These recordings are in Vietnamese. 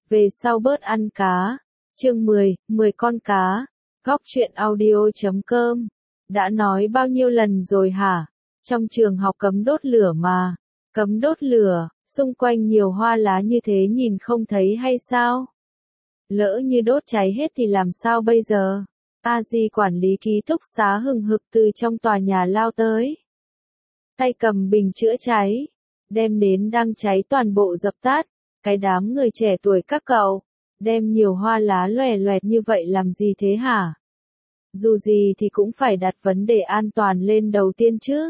về sau bớt ăn cá. Chương 10, 10 con cá. Góc truyện audio.com. Đã nói bao nhiêu lần rồi hả? Trong trường học cấm đốt lửa mà. Cấm đốt lửa, xung quanh nhiều hoa lá như thế nhìn không thấy hay sao? Lỡ như đốt cháy hết thì làm sao bây giờ? A Di quản lý ký túc xá hừng hực từ trong tòa nhà lao tới. Tay cầm bình chữa cháy, đem nến đang cháy toàn bộ dập tắt. Cái đám người trẻ tuổi các cậu, đem nhiều hoa lá loè loẹt như vậy làm gì thế hả? Dù gì thì cũng phải đặt vấn đề an toàn lên đầu tiên chứ.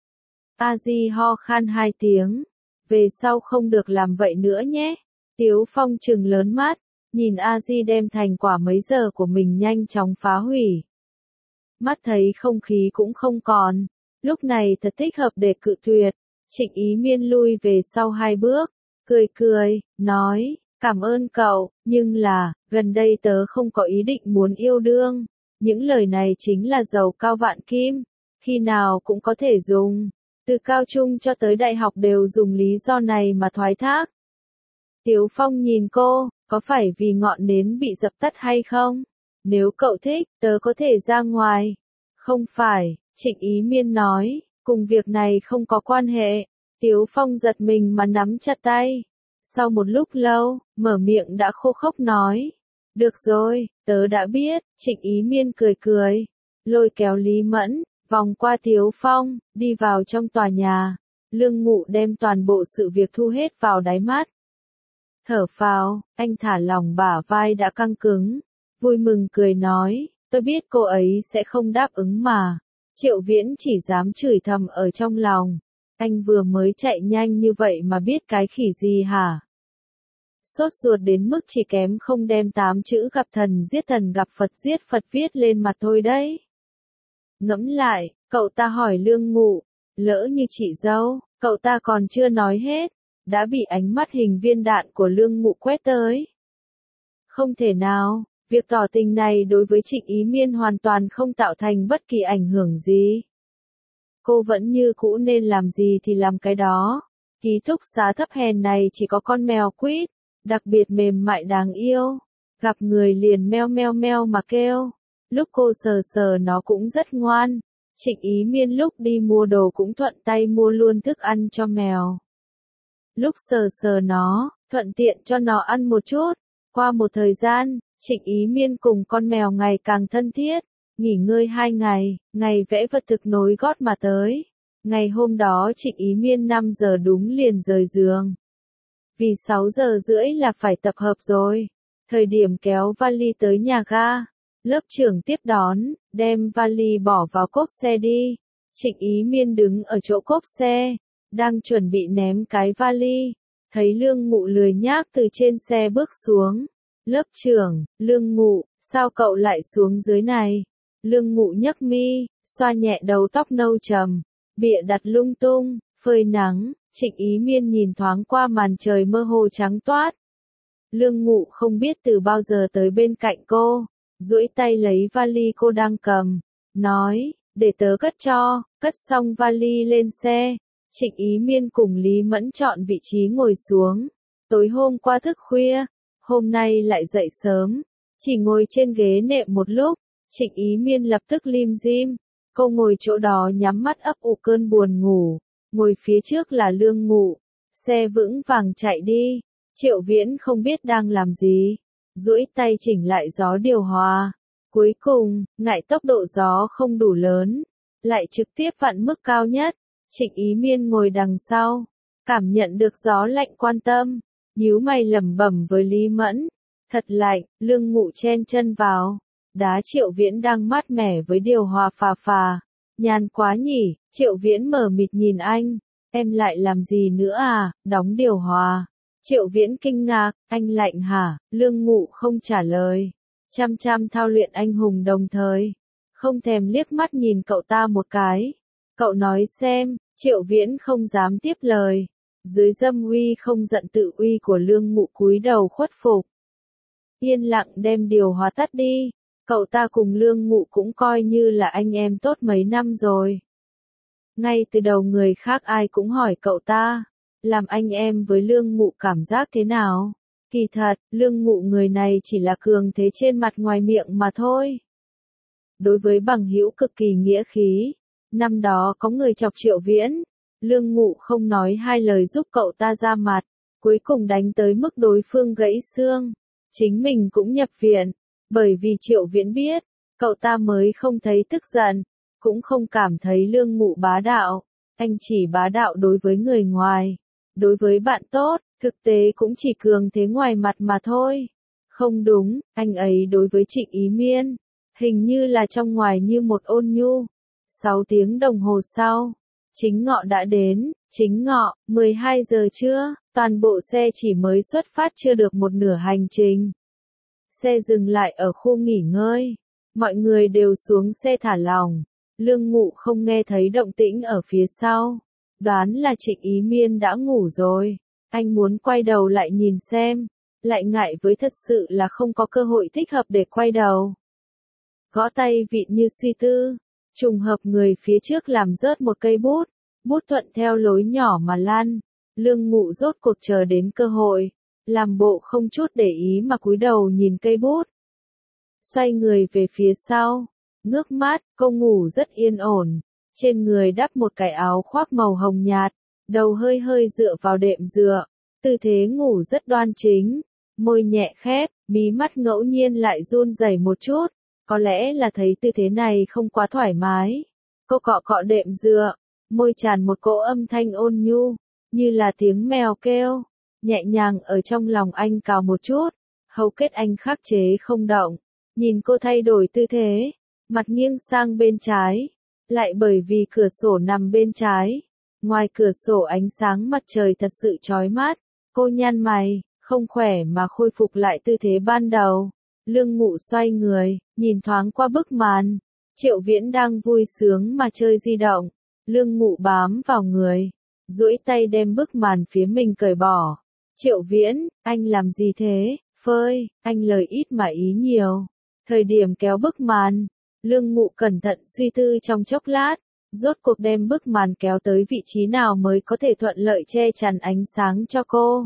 A Di ho khan 2 tiếng, về sau không được làm vậy nữa nhé. Tiếu Phong trừng lớn mắt, nhìn A Di đem thành quả mấy giờ của mình nhanh chóng phá hủy. Mắt thấy không khí cũng không còn, lúc này thật thích hợp để cự tuyệt. Trịnh Ý Miên lui về sau 2 bước, cười, nói, cảm ơn cậu, nhưng là, gần đây tớ không có ý định muốn yêu đương. Những lời này chính là dầu cao vạn kim, khi nào cũng có thể dùng. Từ cao trung cho tới đại học đều dùng lý do này mà thoái thác. Tiếu Phong nhìn cô, có phải vì ngọn nến bị dập tắt hay không? Nếu cậu thích, tớ có thể ra ngoài. Không phải, Trịnh Ý Miên nói, cùng việc này không có quan hệ. Tiếu Phong giật mình mà nắm chặt tay. Sau một lúc lâu, mở miệng đã khô khốc nói. Được rồi, tớ đã biết. Trịnh Ý Miên cười, lôi kéo Lý Mẫn, vòng qua Tiếu Phong, đi vào trong tòa nhà. Lương Ngụ đem toàn bộ sự việc thu hết vào đáy mắt. Thở phào, anh thả lỏng bả vai đã căng cứng, vui mừng cười nói, tôi biết cô ấy sẽ không đáp ứng mà. Triệu Viễn chỉ dám chửi thầm ở trong lòng. Anh vừa mới chạy nhanh như vậy mà biết cái khỉ gì hả? Sốt ruột đến mức chỉ kém không đem 8 chữ gặp thần giết Phật viết lên mặt thôi đấy. Ngẫm lại, cậu ta hỏi Lương Ngụ, lỡ như chị dâu, cậu ta còn chưa nói hết, đã bị ánh mắt hình viên đạn của Lương Ngụ quét tới. Không thể nào, việc tỏ tình này đối với Trịnh Ý Miên hoàn toàn không tạo thành bất kỳ ảnh hưởng gì. Cô vẫn như cũ nên làm gì thì làm cái đó. Ký túc xá thấp hèn này chỉ có con mèo quýt, đặc biệt mềm mại đáng yêu. Gặp người liền meo meo meo mà kêu. Lúc cô sờ nó cũng rất ngoan. Trịnh Ý Miên lúc đi mua đồ cũng thuận tay mua luôn thức ăn cho mèo. Lúc sờ nó, thuận tiện cho nó ăn một chút. Qua một thời gian, Trịnh Ý Miên cùng con mèo ngày càng thân thiết. Nghỉ ngơi 2 ngày, ngày vẽ vật thực nối gót mà tới. Ngày hôm đó Trịnh Ý Miên 5 giờ đúng liền rời giường. Vì 6 giờ rưỡi là phải tập hợp rồi. Thời điểm kéo vali tới nhà ga, lớp trưởng tiếp đón, đem vali bỏ vào cốp xe đi. Trịnh Ý Miên đứng ở chỗ cốp xe, đang chuẩn bị ném cái vali. Thấy Lương Ngụ lười nhác từ trên xe bước xuống. Lớp trưởng, Lương Ngụ, sao cậu lại xuống dưới này? Lương Ngụ nhấc mi, xoa nhẹ đầu tóc nâu trầm, bịa đặt lung tung, phơi nắng. Trịnh Ý Miên nhìn thoáng qua màn trời mơ hồ trắng toát. Lương Ngụ không biết từ bao giờ tới bên cạnh cô, duỗi tay lấy vali cô đang cầm, nói, để tớ cất cho. Cất xong vali lên xe, Trịnh Ý Miên cùng Lý Mẫn chọn vị trí ngồi xuống. Tối hôm qua thức khuya, hôm nay lại dậy sớm, chỉ ngồi trên ghế nệm một lúc. Trịnh Ý Miên lập tức lim dim, cô ngồi chỗ đó nhắm mắt ấp ủ cơn buồn ngủ, ngồi phía trước là Lương Ngụ, xe vững vàng chạy đi. Triệu Viễn không biết đang làm gì, duỗi tay chỉnh lại gió điều hòa, cuối cùng, ngại tốc độ gió không đủ lớn, lại trực tiếp vặn mức cao nhất. Trịnh Ý Miên ngồi đằng sau, cảm nhận được gió lạnh quan tâm, nhíu mày lẩm bẩm với Lý Mẫn, thật lạnh. Lương Ngụ chen chân vào. Đá Triệu Viễn đang mát mẻ với điều hòa phà, nhàn quá nhỉ. Triệu Viễn mờ mịt nhìn anh, em lại làm gì nữa à, đóng điều hòa. Triệu Viễn kinh ngạc, anh lạnh hả? Lương Ngụ không trả lời, chăm thao luyện anh hùng đồng thời, không thèm liếc mắt nhìn cậu ta một cái. Cậu nói xem. Triệu Viễn không dám tiếp lời, dưới dâm uy không giận tự uy của Lương Ngụ cúi đầu khuất phục. Yên lặng đem điều hòa tắt đi. Cậu ta cùng Lương Ngụ cũng coi như là anh em tốt mấy năm rồi. Ngay từ đầu người khác ai cũng hỏi cậu ta, làm anh em với Lương Ngụ cảm giác thế nào? Kỳ thật, Lương Ngụ người này chỉ là cường thế trên mặt ngoài miệng mà thôi. Đối với bằng hữu cực kỳ nghĩa khí, năm đó có người chọc Triệu Viễn, Lương Ngụ không nói hai lời giúp cậu ta ra mặt, cuối cùng đánh tới mức đối phương gãy xương, chính mình cũng nhập viện, bởi vì Triệu Viễn biết, cậu ta mới không thấy tức giận, cũng không cảm thấy Lương Ngụ bá đạo, anh chỉ bá đạo đối với người ngoài, đối với bạn tốt, thực tế cũng chỉ cường thế ngoài mặt mà thôi. Không đúng, anh ấy đối với Trịnh Ý Miên, hình như là trong ngoài như một ôn nhu. 6 tiếng đồng hồ sau, chính ngọ đã đến, chính ngọ, 12 giờ trưa, toàn bộ xe chỉ mới xuất phát chưa được một nửa hành trình. Xe dừng lại ở khu nghỉ ngơi, mọi người đều xuống xe thả lỏng, Lương Ngụ không nghe thấy động tĩnh ở phía sau, đoán là Trịnh Ý Miên đã ngủ rồi, anh muốn quay đầu lại nhìn xem, lại ngại với thật sự là không có cơ hội thích hợp để quay đầu. Gõ tay vịn như suy tư, trùng hợp người phía trước làm rớt một cây bút, bút thuận theo lối nhỏ mà lăn, Lương Ngụ rốt cuộc chờ đến cơ hội, làm bộ không chút để ý mà cúi đầu nhìn cây bút. Xoay người về phía sau, ngước mắt, cô ngủ rất yên ổn, trên người đắp một cái áo khoác màu hồng nhạt, đầu hơi hơi dựa vào đệm dựa, tư thế ngủ rất đoan chính, môi nhẹ khép, mí mắt ngẫu nhiên lại run rẩy một chút, có lẽ là thấy tư thế này không quá thoải mái. Cô cọ cọ đệm dựa, môi tràn một cỗ âm thanh ôn nhu, như là tiếng mèo kêu, nhẹ nhàng ở trong lòng anh cào một chút, hầu kết anh khắc chế không động, nhìn cô thay đổi tư thế, mặt nghiêng sang bên trái, lại bởi vì cửa sổ nằm bên trái, ngoài cửa sổ ánh sáng mặt trời thật sự chói mắt, cô nhăn mày, không khỏe mà khôi phục lại tư thế ban đầu. Lương Ngụ xoay người, nhìn thoáng qua bức màn, Triệu Viễn đang vui sướng mà chơi di động, Lương Ngụ bám vào người, duỗi tay đem bức màn phía mình cởi bỏ. Triệu Viễn, anh làm gì thế? Phơi, anh lời ít mà ý nhiều. Thời điểm kéo bức màn, Lương Ngụ cẩn thận suy tư trong chốc lát, rốt cuộc đem bức màn kéo tới vị trí nào mới có thể thuận lợi che chắn ánh sáng cho cô.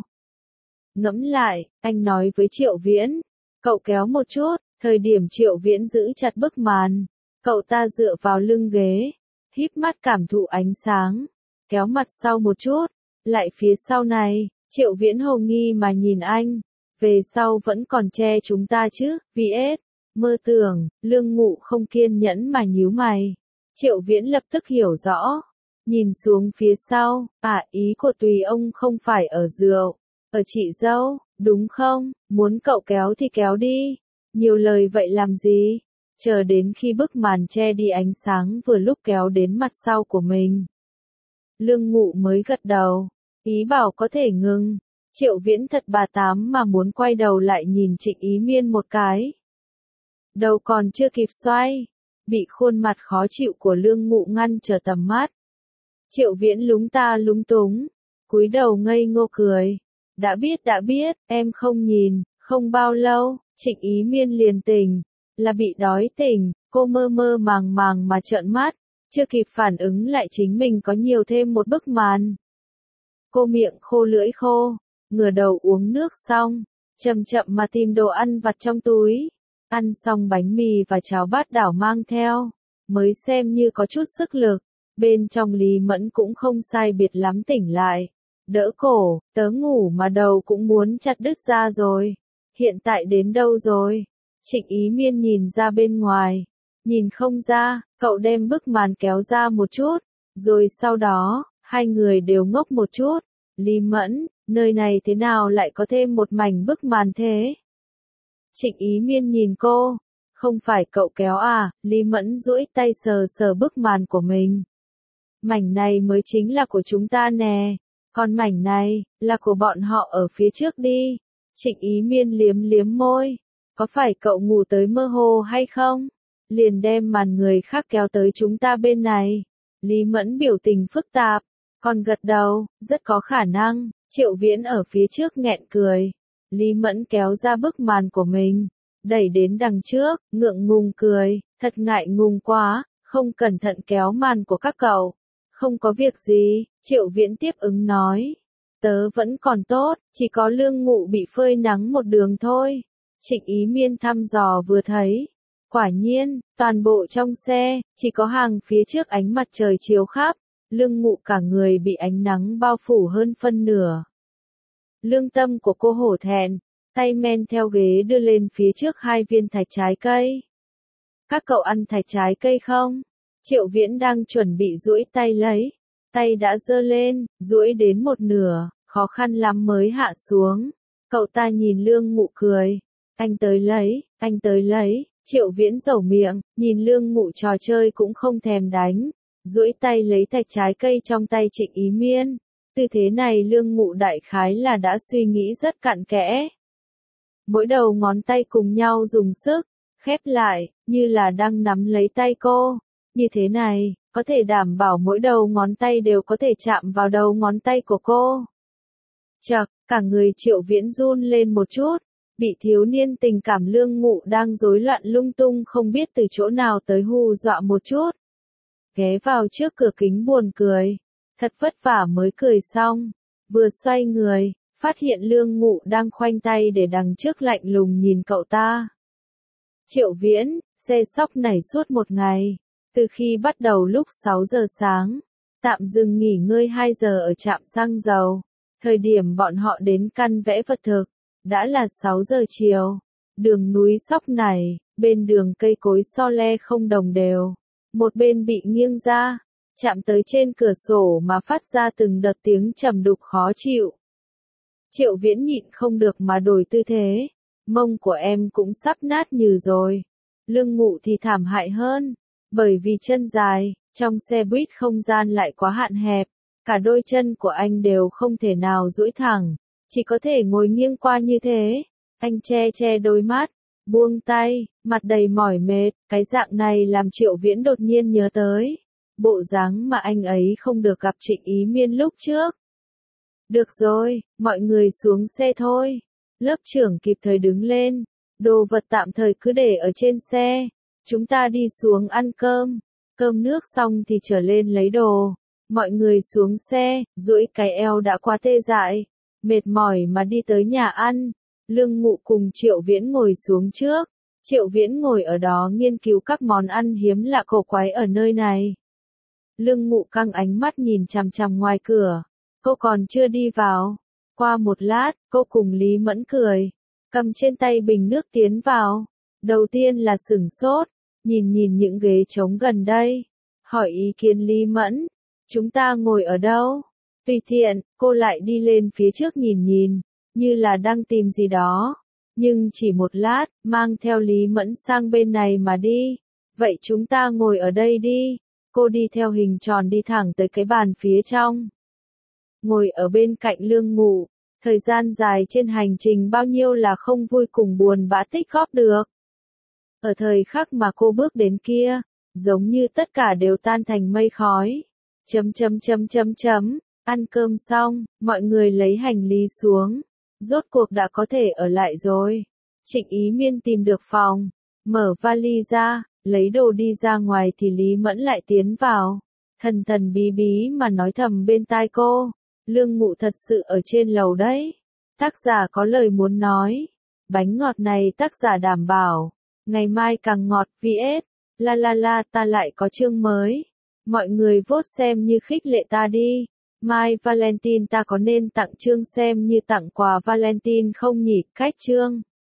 Ngẫm lại, anh nói với Triệu Viễn, cậu kéo một chút, thời điểm Triệu Viễn giữ chặt bức màn, cậu ta dựa vào lưng ghế, híp mắt cảm thụ ánh sáng, kéo mặt sau một chút, lại phía sau này, Triệu Viễn hồ nghi mà nhìn anh, về sau vẫn còn che chúng ta chứ, vs. Mơ tưởng, Lương Ngụ không kiên nhẫn mà nhíu mày. Triệu Viễn lập tức hiểu rõ, nhìn xuống phía sau, ý của tùy ông không phải ở rượu, ở chị dâu, đúng không, muốn cậu kéo thì kéo đi, nhiều lời vậy làm gì, chờ đến khi bức màn che đi ánh sáng vừa lúc kéo đến mặt sau của mình. Lương Ngụ mới gật đầu, ý bảo có thể ngừng, Triệu Viễn thật bà tám mà muốn quay đầu lại nhìn Trịnh Ý Miên một cái. Đầu còn chưa kịp xoay, bị khuôn mặt khó chịu của Lương Ngụ ngăn trở tầm mắt. Triệu Viễn lúng ta lúng túng, cúi đầu ngây ngô cười. Đã biết, em không nhìn, không bao lâu, Trịnh Ý Miên liền tỉnh, là bị đói tỉnh, cô mơ mơ màng màng mà trợn mắt, chưa kịp phản ứng lại chính mình có nhiều thêm một bức màn. Cô miệng khô lưỡi khô, ngửa đầu uống nước xong, chậm chậm mà tìm đồ ăn vặt trong túi. Ăn xong bánh mì và cháo bát đảo mang theo, mới xem như có chút sức lực, bên trong Lý Mẫn cũng không sai biệt lắm tỉnh lại. Đỡ cổ, tớ ngủ mà đầu cũng muốn chặt đứt ra rồi. Hiện tại đến đâu rồi? Trịnh Ý Miên nhìn ra bên ngoài. Nhìn không ra, cậu đem bức màn kéo ra một chút. Rồi sau đó, hai người đều ngốc một chút. Lý Mẫn, nơi này thế nào lại có thêm một mảnh bức màn thế? Trịnh Ý Miên nhìn cô. Không phải cậu kéo à? Lý Mẫn duỗi tay sờ sờ bức màn của mình. Mảnh này mới chính là của chúng ta nè. Còn mảnh này, là của bọn họ ở phía trước đi. Trịnh Ý Miên liếm liếm môi. Có phải cậu ngủ tới mơ hồ hay không? Liền đem màn người khác kéo tới chúng ta bên này. Lý Mẫn biểu tình phức tạp. Còn gật đầu, rất có khả năng. Triệu Viễn ở phía trước nghẹn cười. Lý Mẫn kéo ra bức màn của mình. Đẩy đến đằng trước, ngượng ngùng cười. Thật ngại ngùng quá, không cẩn thận kéo màn của các cậu. Không có việc gì, Triệu Viễn tiếp ứng nói. Tớ vẫn còn tốt, chỉ có Lương Ngụ bị phơi nắng một đường thôi. Trịnh Ý Miên thăm dò vừa thấy. Quả nhiên, toàn bộ trong xe, chỉ có hàng phía trước ánh mặt trời chiếu khắp. Lương Ngụ cả người bị ánh nắng bao phủ hơn phân nửa. Lương tâm của cô hổ thẹn, tay men theo ghế đưa lên phía trước 2 viên thạch trái cây. Các cậu ăn thạch trái cây không? Triệu Viễn đang chuẩn bị duỗi tay lấy. Tay đã giơ lên, duỗi đến một nửa, khó khăn lắm mới hạ xuống. Cậu ta nhìn Lương Ngụ cười. Anh tới lấy. Triệu Viễn dẩu miệng, nhìn Lương Ngụ trò chơi cũng không thèm đánh. Duỗi tay lấy thạch trái cây trong tay Trịnh Ý Miên. Tư thế này Lương Ngụ đại khái là đã suy nghĩ rất cặn kẽ. Mỗi đầu ngón tay cùng nhau dùng sức, khép lại, như là đang nắm lấy tay cô. Như thế này, có thể đảm bảo mỗi đầu ngón tay đều có thể chạm vào đầu ngón tay của cô. Chậc, cả người Triệu Viễn run lên một chút, bị thiếu niên tình cảm Lương Ngụ đang rối loạn lung tung không biết từ chỗ nào tới hù dọa một chút. Ghé vào trước cửa kính buồn cười, thật vất vả mới cười xong, vừa xoay người, phát hiện Lương Ngụ đang khoanh tay để đằng trước lạnh lùng nhìn cậu ta. Triệu Viễn, xe sóc nảy suốt một ngày, từ khi bắt đầu lúc 6 giờ sáng, tạm dừng nghỉ ngơi 2 giờ ở trạm xăng dầu, thời điểm bọn họ đến căn vẽ vật thực, đã là 6 giờ chiều, đường núi sóc nảy, bên đường cây cối so le không đồng đều, một bên bị nghiêng ra, chạm tới trên cửa sổ mà phát ra từng đợt tiếng trầm đục khó chịu. Triệu Viễn nhịn không được mà đổi tư thế, mông của em cũng sắp nát nhừ rồi. Lương Ngụ thì thảm hại hơn, bởi vì chân dài, trong xe buýt không gian lại quá hạn hẹp, cả đôi chân của anh đều không thể nào duỗi thẳng, chỉ có thể ngồi nghiêng qua như thế. Anh che đôi mắt, buông tay, mặt đầy mỏi mệt, cái dạng này làm Triệu Viễn đột nhiên nhớ tới bộ dáng mà anh ấy không được gặp Trịnh Ý Miên lúc trước. Được rồi, mọi người xuống xe thôi. Lớp trưởng kịp thời đứng lên, đồ vật tạm thời cứ để ở trên xe, chúng ta đi xuống ăn cơm, cơm nước xong thì trở lên lấy đồ. Mọi người xuống xe, duỗi cái eo đã quá tê dại, mệt mỏi mà đi tới nhà ăn. Lương Ngụ cùng Triệu Viễn ngồi xuống trước, Triệu Viễn ngồi ở đó nghiên cứu các món ăn hiếm lạ cổ quái ở nơi này. Lương Ngụ căng ánh mắt nhìn chằm chằm ngoài cửa, cô còn chưa đi vào. Qua một lát, cô cùng Lý Mẫn cười, cầm trên tay bình nước tiến vào. Đầu tiên là sửng sốt, nhìn những ghế trống gần đây, hỏi ý kiến Lý Mẫn, chúng ta ngồi ở đâu? Tùy tiện, cô lại đi lên phía trước nhìn, như là đang tìm gì đó. Nhưng chỉ một lát, mang theo Lý Mẫn sang bên này mà đi. Vậy chúng ta ngồi ở đây đi. Cô đi theo hình tròn đi thẳng tới cái bàn phía trong. Ngồi ở bên cạnh Lương Ngụ, thời gian dài trên hành trình bao nhiêu là không vui cùng buồn bã tích góp được. Ở thời khắc mà cô bước đến kia, giống như tất cả đều tan thành mây khói. Ăn cơm xong, mọi người lấy hành lý xuống. Rốt cuộc đã có thể ở lại rồi. Trịnh Ý Miên tìm được phòng, mở vali ra, lấy đồ đi ra ngoài thì Lý Mẫn lại tiến vào. Thần bí bí mà nói thầm bên tai cô. Lương Ngụ thật sự ở trên lầu đấy. Tác giả có lời muốn nói. Bánh ngọt này tác giả đảm bảo. Ngày mai càng ngọt vs. La ta lại có chương mới. Mọi người vote xem như khích lệ ta đi. Mai Valentine ta có nên tặng chương xem như tặng quà Valentine không nhỉ? Cách chương.